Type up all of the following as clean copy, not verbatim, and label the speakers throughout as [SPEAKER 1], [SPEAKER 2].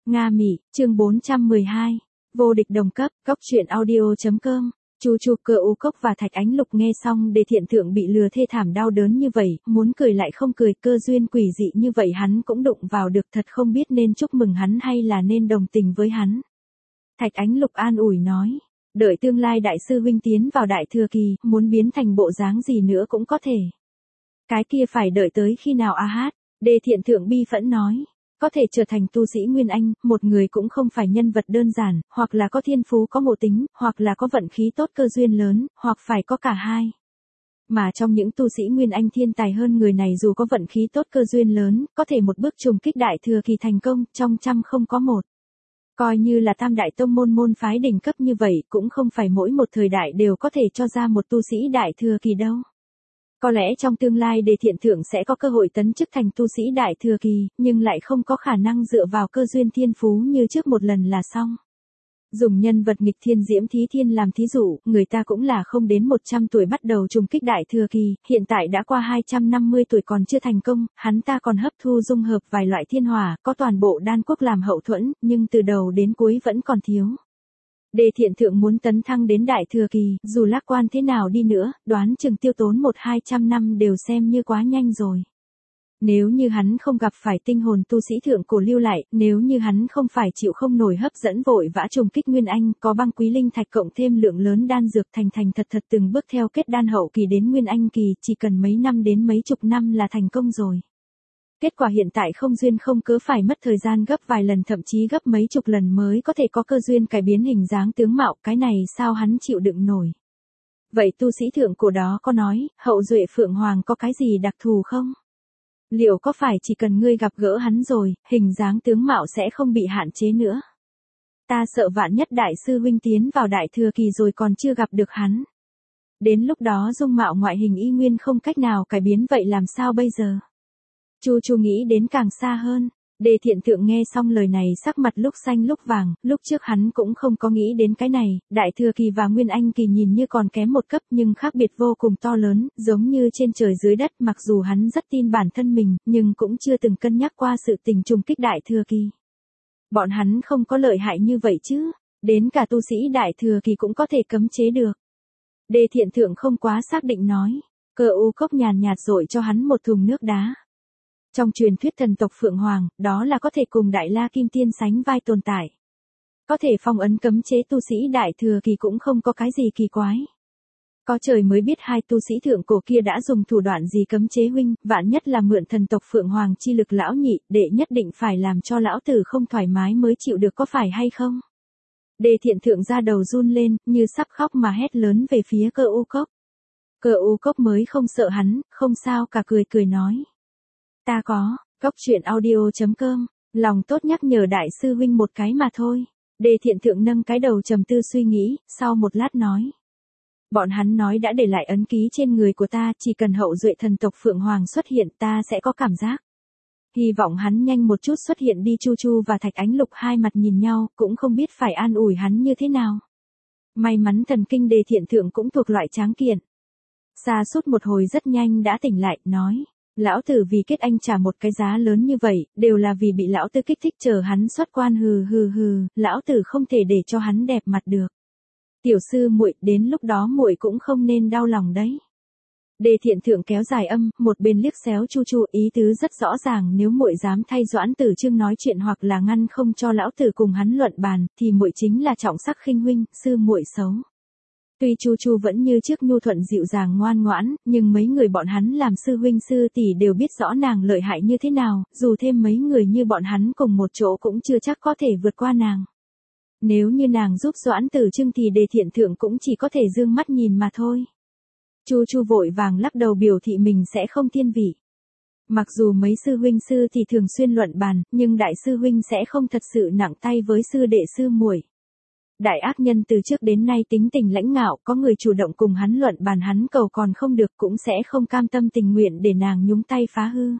[SPEAKER 1] Nga Mỹ, chương 412. Vô địch đồng cấp, Cốc truyện audio.com. Chu Chu, Cơ U Cốc và Thạch Ánh Lục nghe xong Đề Thiện Thượng bị lừa thê thảm đau đớn như vậy, muốn cười lại không cười, cơ duyên quỷ dị như vậy hắn cũng đụng vào được, thật không biết nên chúc mừng hắn hay là nên đồng tình với hắn. Thạch Ánh Lục an ủi nói, đợi tương lai đại sư huynh tiến vào đại thừa kỳ, muốn biến thành bộ dáng gì nữa cũng có thể. Cái kia phải đợi tới khi nào a hát? Đề Thiện Thượng bi phẫn nói. Có thể trở thành tu sĩ Nguyên Anh, một người cũng không phải nhân vật đơn giản, hoặc là có thiên phú có ngộ tính, hoặc là có vận khí tốt cơ duyên lớn, hoặc phải có cả hai. Mà trong những tu sĩ Nguyên Anh thiên tài hơn người này dù có vận khí tốt cơ duyên lớn, có thể một bước trùng kích đại thừa kỳ thành công, trong trăm không có một. Coi như là tam đại tông môn phái đỉnh cấp như vậy, cũng không phải mỗi một thời đại đều có thể cho ra một tu sĩ đại thừa kỳ đâu. Có lẽ trong tương lai Đề Thiện Thượng sẽ có cơ hội tấn chức thành tu sĩ đại thừa kỳ, nhưng lại không có khả năng dựa vào cơ duyên thiên phú như trước một lần là xong. Dùng nhân vật nghịch thiên Diễm Thí Thiên làm thí dụ, người ta cũng là không đến 100 tuổi bắt đầu trùng kích đại thừa kỳ, hiện tại đã qua 250 tuổi còn chưa thành công, hắn ta còn hấp thu dung hợp vài loại thiên hỏa, có toàn bộ đan quốc làm hậu thuẫn, nhưng từ đầu đến cuối vẫn còn thiếu. Đề Thiện Thượng muốn tấn thăng đến đại thừa kỳ, dù lạc quan thế nào đi nữa, đoán chừng tiêu tốn 100-200 năm đều xem như quá nhanh rồi. Nếu như hắn không gặp phải tinh hồn tu sĩ thượng cổ lưu lại, nếu như hắn không phải chịu không nổi hấp dẫn vội vã trùng kích Nguyên Anh, có băng quý linh thạch cộng thêm lượng lớn đan dược thành thật từng bước theo kết đan hậu kỳ đến Nguyên Anh kỳ, chỉ cần mấy năm đến mấy chục năm là thành công rồi. Kết quả hiện tại không duyên không cớ phải mất thời gian gấp vài lần thậm chí gấp mấy chục lần mới có thể có cơ duyên cải biến hình dáng tướng mạo, cái này sao hắn chịu đựng nổi. Vậy tu sĩ thượng cổ đó có nói, hậu duệ Phượng Hoàng có cái gì đặc thù không? Liệu có phải chỉ cần ngươi gặp gỡ hắn rồi, hình dáng tướng mạo sẽ không bị hạn chế nữa? Ta sợ vạn nhất đại sư huynh tiến vào đại thừa kỳ rồi còn chưa gặp được hắn. Đến lúc đó dung mạo ngoại hình y nguyên không cách nào cải biến vậy làm sao bây giờ? Chu Chu nghĩ đến càng xa hơn. Đề Thiện Thượng nghe xong lời này sắc mặt lúc xanh lúc vàng, lúc trước hắn cũng không có nghĩ đến cái này, đại thừa kỳ và Nguyên Anh kỳ nhìn như còn kém một cấp nhưng khác biệt vô cùng to lớn, giống như trên trời dưới đất, mặc dù hắn rất tin bản thân mình, nhưng cũng chưa từng cân nhắc qua sự tình trùng kích đại thừa kỳ. Bọn hắn không có lợi hại như vậy chứ, đến cả tu sĩ đại thừa kỳ cũng có thể cấm chế được. Đề Thiện Thượng không quá xác định nói, Cơ U Cốc nhàn nhạt dội cho hắn một thùng nước đá. Trong truyền thuyết thần tộc Phượng Hoàng, đó là có thể cùng Đại La Kim Tiên sánh vai tồn tại. Có thể phong ấn cấm chế tu sĩ đại thừa kỳ cũng không có cái gì kỳ quái. Có trời mới biết hai tu sĩ thượng cổ kia đã dùng thủ đoạn gì cấm chế huynh, vạn nhất là mượn thần tộc Phượng Hoàng chi lực lão nhị, đệ nhất định phải làm cho lão tử không thoải mái mới chịu được có phải hay không? Đề Thiện Thượng ra đầu run lên, như sắp khóc mà hét lớn về phía Cơ U Cốc. Cơ U Cốc mới không sợ hắn, không sao cả cười nói. Ta có, Cốc truyện audio.com, lòng tốt nhắc nhở đại sư huynh một cái mà thôi. Đề Thiện Thượng nâng cái đầu trầm tư suy nghĩ, sau một lát nói. Bọn hắn nói đã để lại ấn ký trên người của ta, chỉ cần hậu duệ thần tộc Phượng Hoàng xuất hiện ta sẽ có cảm giác. Hy vọng hắn nhanh một chút xuất hiện đi. Chu Chu và Thạch Ánh Lục hai mặt nhìn nhau, cũng không biết phải an ủi hắn như thế nào. May mắn thần kinh Đề Thiện Thượng cũng thuộc loại tráng kiện. Xa suốt một hồi rất nhanh đã tỉnh lại, nói. Lão tử vì kết anh trả một cái giá lớn như vậy, đều là vì bị lão tử kích thích chờ hắn xuất quan hừ, lão tử không thể để cho hắn đẹp mặt được. Tiểu sư muội, đến lúc đó muội cũng không nên đau lòng đấy. Đề Thiện Thượng kéo dài âm, một bên liếc xéo Chu Chu, ý tứ rất rõ ràng, nếu muội dám thay Doãn Tử Trương nói chuyện hoặc là ngăn không cho lão tử cùng hắn luận bàn, thì muội chính là trọng sắc khinh huynh, sư muội xấu. Tuy Chu Chu vẫn như trước nhu thuận dịu dàng ngoan ngoãn, nhưng mấy người bọn hắn làm sư huynh sư tỷ đều biết rõ nàng lợi hại như thế nào, dù thêm mấy người như bọn hắn cùng một chỗ cũng chưa chắc có thể vượt qua nàng. Nếu như nàng giúp Doãn Tử Trương thì Đề Thiện Thượng cũng chỉ có thể dương mắt nhìn mà thôi. Chu Chu vội vàng lắc đầu biểu thị mình sẽ không thiên vị. Mặc dù mấy sư huynh sư thì thường xuyên luận bàn, nhưng đại sư huynh sẽ không thật sự nặng tay với sư đệ sư muội. Đại ác nhân từ trước đến nay tính tình lãnh ngạo, có người chủ động cùng hắn luận bàn hắn cầu còn không được cũng sẽ không cam tâm tình nguyện để nàng nhúng tay phá hư.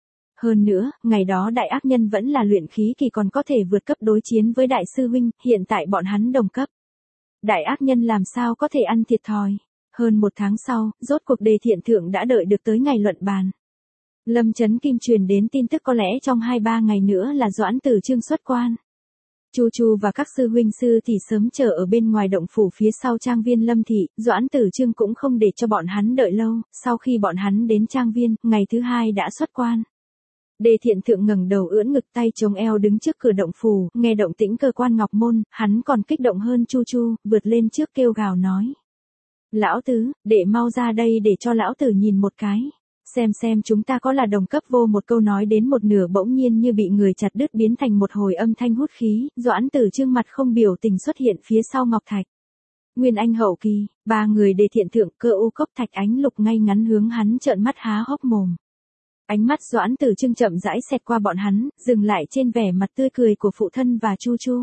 [SPEAKER 1] Hơn nữa, ngày đó đại ác nhân vẫn là luyện khí kỳ còn có thể vượt cấp đối chiến với đại sư huynh, hiện tại bọn hắn đồng cấp. Đại ác nhân làm sao có thể ăn thiệt thòi. Hơn một tháng sau, rốt cuộc Đề Thiện Thượng đã đợi được tới ngày luận bàn. Lâm Chấn Kim truyền đến tin tức có lẽ trong 2-3 ngày nữa là Doãn Tử Trương xuất quan. Chu Chu và các sư huynh sư thì sớm chờ ở bên ngoài động phủ phía sau trang viên Lâm thị, Doãn Tử Trương cũng không để cho bọn hắn đợi lâu, sau khi bọn hắn đến trang viên, ngày thứ hai đã xuất quan. Đề Thiện Thượng ngẩng đầu ưỡn ngực tay chống eo đứng trước cửa động phủ, nghe động tĩnh cơ quan ngọc môn, hắn còn kích động hơn Chu Chu, vượt lên trước kêu gào nói. Lão tứ, đệ mau ra đây để cho lão tử nhìn một cái. Xem chúng ta có là đồng cấp vô, một câu nói đến một nửa bỗng nhiên như bị người chặt đứt biến thành một hồi âm thanh hút khí, Doãn Tử Trương mặt không biểu tình xuất hiện phía sau Ngọc Thạch. Nguyên Anh hậu kỳ, ba người Đề Thiện Thượng, Cơ U Cốc, Thạch Ánh Lục ngay ngắn hướng hắn trợn mắt há hốc mồm. Ánh mắt Doãn Tử Trương chậm rãi xẹt qua bọn hắn, dừng lại trên vẻ mặt tươi cười của phụ thân và Chu Chu.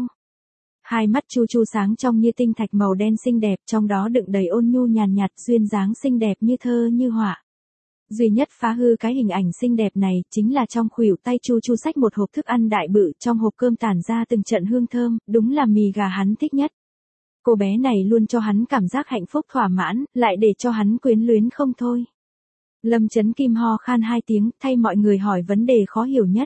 [SPEAKER 1] Hai mắt Chu Chu sáng trong như tinh thạch màu đen xinh đẹp, trong đó đựng đầy ôn nhu nhàn nhạt, duyên dáng xinh đẹp như thơ như họa. Duy nhất phá hư cái hình ảnh xinh đẹp này, chính là trong khuỷu tay Chu Chu xách một hộp thức ăn đại bự, trong hộp cơm tản ra từng trận hương thơm, đúng là mì gà hắn thích nhất. Cô bé này luôn cho hắn cảm giác hạnh phúc thỏa mãn, lại để cho hắn quyến luyến không thôi. Lâm Chấn Kim ho khan hai tiếng, thay mọi người hỏi vấn đề khó hiểu nhất.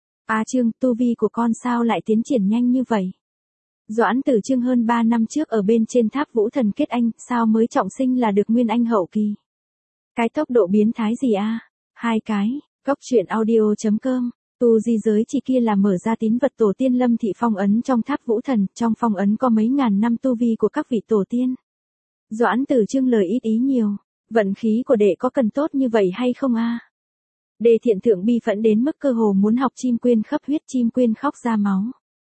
[SPEAKER 1] A Trương, tu vi của con sao lại tiến triển nhanh như vậy? Doãn Tử Trương hơn 3 năm trước ở bên trên tháp Vũ Thần kết anh, sao mới trọng sinh là được Nguyên Anh hậu kỳ? Cái tốc độ biến thái gì a? Hai cái, Cốc Truyện Audio.com. Tu di giới chỉ kia là mở ra tín vật tổ tiên Lâm thị phong ấn trong tháp Vũ Thần, trong phong ấn có mấy ngàn năm tu vi của các vị tổ tiên. Doãn Tử Trương lời ít ý nhiều, vận khí của đệ có cần tốt như vậy hay không a? Đề Thiện Thượng bi phẫn đến mức cơ hồ muốn học chim quyên khắp huyết, chim quyên khóc ra máu.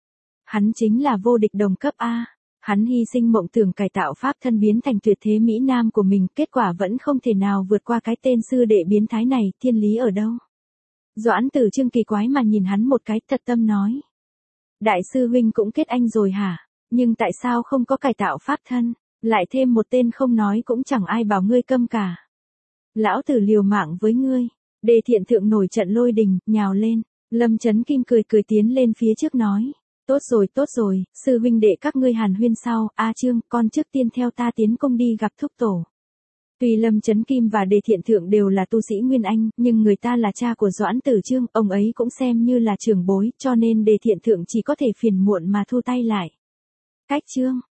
[SPEAKER 1] Hắn chính là vô địch đồng cấp a. Hắn hy sinh mộng tưởng cải tạo pháp thân biến thành tuyệt thế mỹ nam của mình, kết quả vẫn không thể nào vượt qua cái tên sư đệ biến thái này, thiên lý ở đâu? Doãn Tử Trương kỳ quái mà nhìn hắn một cái, thật tâm nói. Đại sư huynh cũng kết anh rồi hả? Nhưng tại sao không có cải tạo pháp thân? Lại thêm một tên không nói cũng chẳng ai bảo ngươi câm cả. Lão tử liều mạng với ngươi. Đề Thiện Thượng nổi trận lôi đình, nhào lên. Lâm Chấn Kim cười tiến lên phía trước nói. Tốt rồi, sư huynh đệ các ngươi hàn huyên sau, A Trương, con trước tiên theo ta tiến cung đi gặp thúc tổ. Tuy Lâm Chấn Kim và Đề Thiện Thượng đều là tu sĩ Nguyên Anh, nhưng người ta là cha của Doãn Tử Trương, ông ấy cũng xem như là trưởng bối, cho nên Đề Thiện Thượng chỉ có thể phiền muộn mà thu tay lại. Cách chương